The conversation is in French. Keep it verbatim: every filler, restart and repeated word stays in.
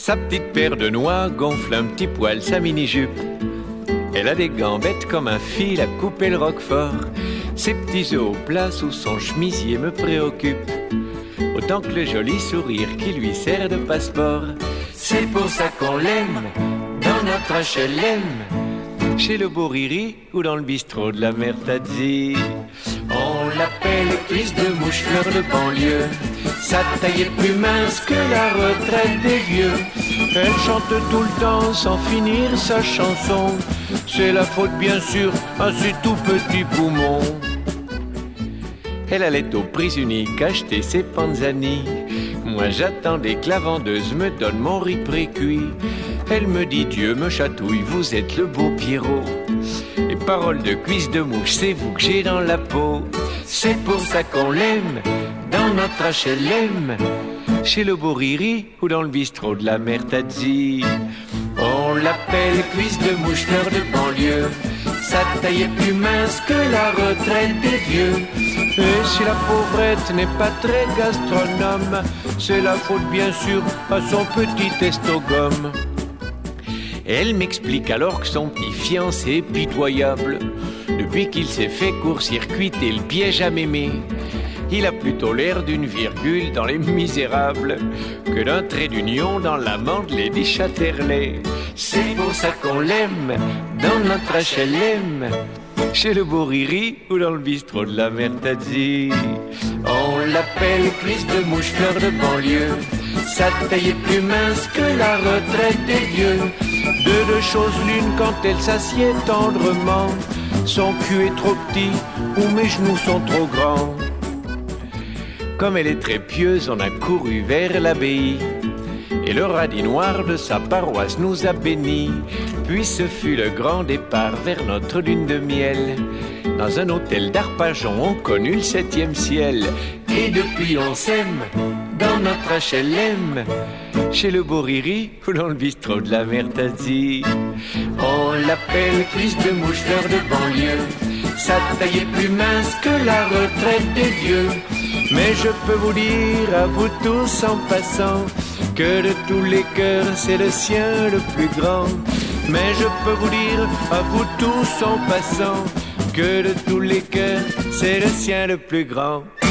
Sa petite paire de noix gonfle un petit poil sa mini-jupe. Elle a des gambettes comme un fil à couper le roquefort. Ses petits œufs au plat sous son chemisier me préoccupent, autant que le joli sourire qui lui sert de passeport. C'est pour ça qu'on l'aime dans notre H L M, chez le beau Riri ou dans le bistrot de la mère Tadzi. On l'appelle cuisse de mouche, fleur de banlieue. Sa taille est plus mince que la retraite des vieux. Elle chante tout le temps sans finir sa chanson. C'est la faute bien sûr à ses tout petits poumons. Elle allait aux prises uniques acheter ses panzani. Moi j'attendais que la vendeuse me donne mon riz pré-cuit. Elle me dit Dieu me chatouille, vous êtes le beau Pierrot. Et paroles de cuisse de mouche, c'est vous que j'ai dans la peau. C'est pour ça qu'on l'aime dans notre H L M, chez le beau Riri ou dans le bistrot de la mère Tadzi. On l'appelle cuisse de mouche, fleur de banlieue. Sa taille est plus mince que la retraite des vieux. Et si la pauvrette n'est pas très gastronome, c'est la faute bien sûr à son petit estogome. Elle m'explique alors que son petit fiancé est pitoyable. Depuis qu'il s'est fait court-circuiter le piège à mémé, il a plutôt l'air d'une virgule dans Les Misérables que d'un trait d'union dans l'amant de Lady Chatterley. C'est pour ça qu'on l'aime dans notre H L M, chez le beau Riri ou dans le bistrot de la mère Tadzi. On l'appelle cuisse de mouche, fleur de banlieue. Sa taille est plus mince que la retraite des vieux. De deux choses l'une, quand elle s'assied tendrement, son cul est trop petit ou mes genoux sont trop grands. Comme elle est très pieuse, on a couru vers l'abbaye, et le radis noir de sa paroisse nous a bénis. Puis ce fut le grand départ vers notre lune de miel. Dans un hôtel d'Arpajon, on connut le septième ciel. Et depuis on s'aime dans notre H L M, chez le beau Riri ou dans le bistrot de la mère Tadzi. On l'appelle cuisse de mouche, fleur de banlieue. Sa taille est plus mince que la retraite des vieux. Mais je peux vous dire à vous tous en passant que de tous les cœurs c'est le sien le plus grand. Mais je peux vous dire à vous tous en passant que de tous les cœurs c'est le sien le plus grand.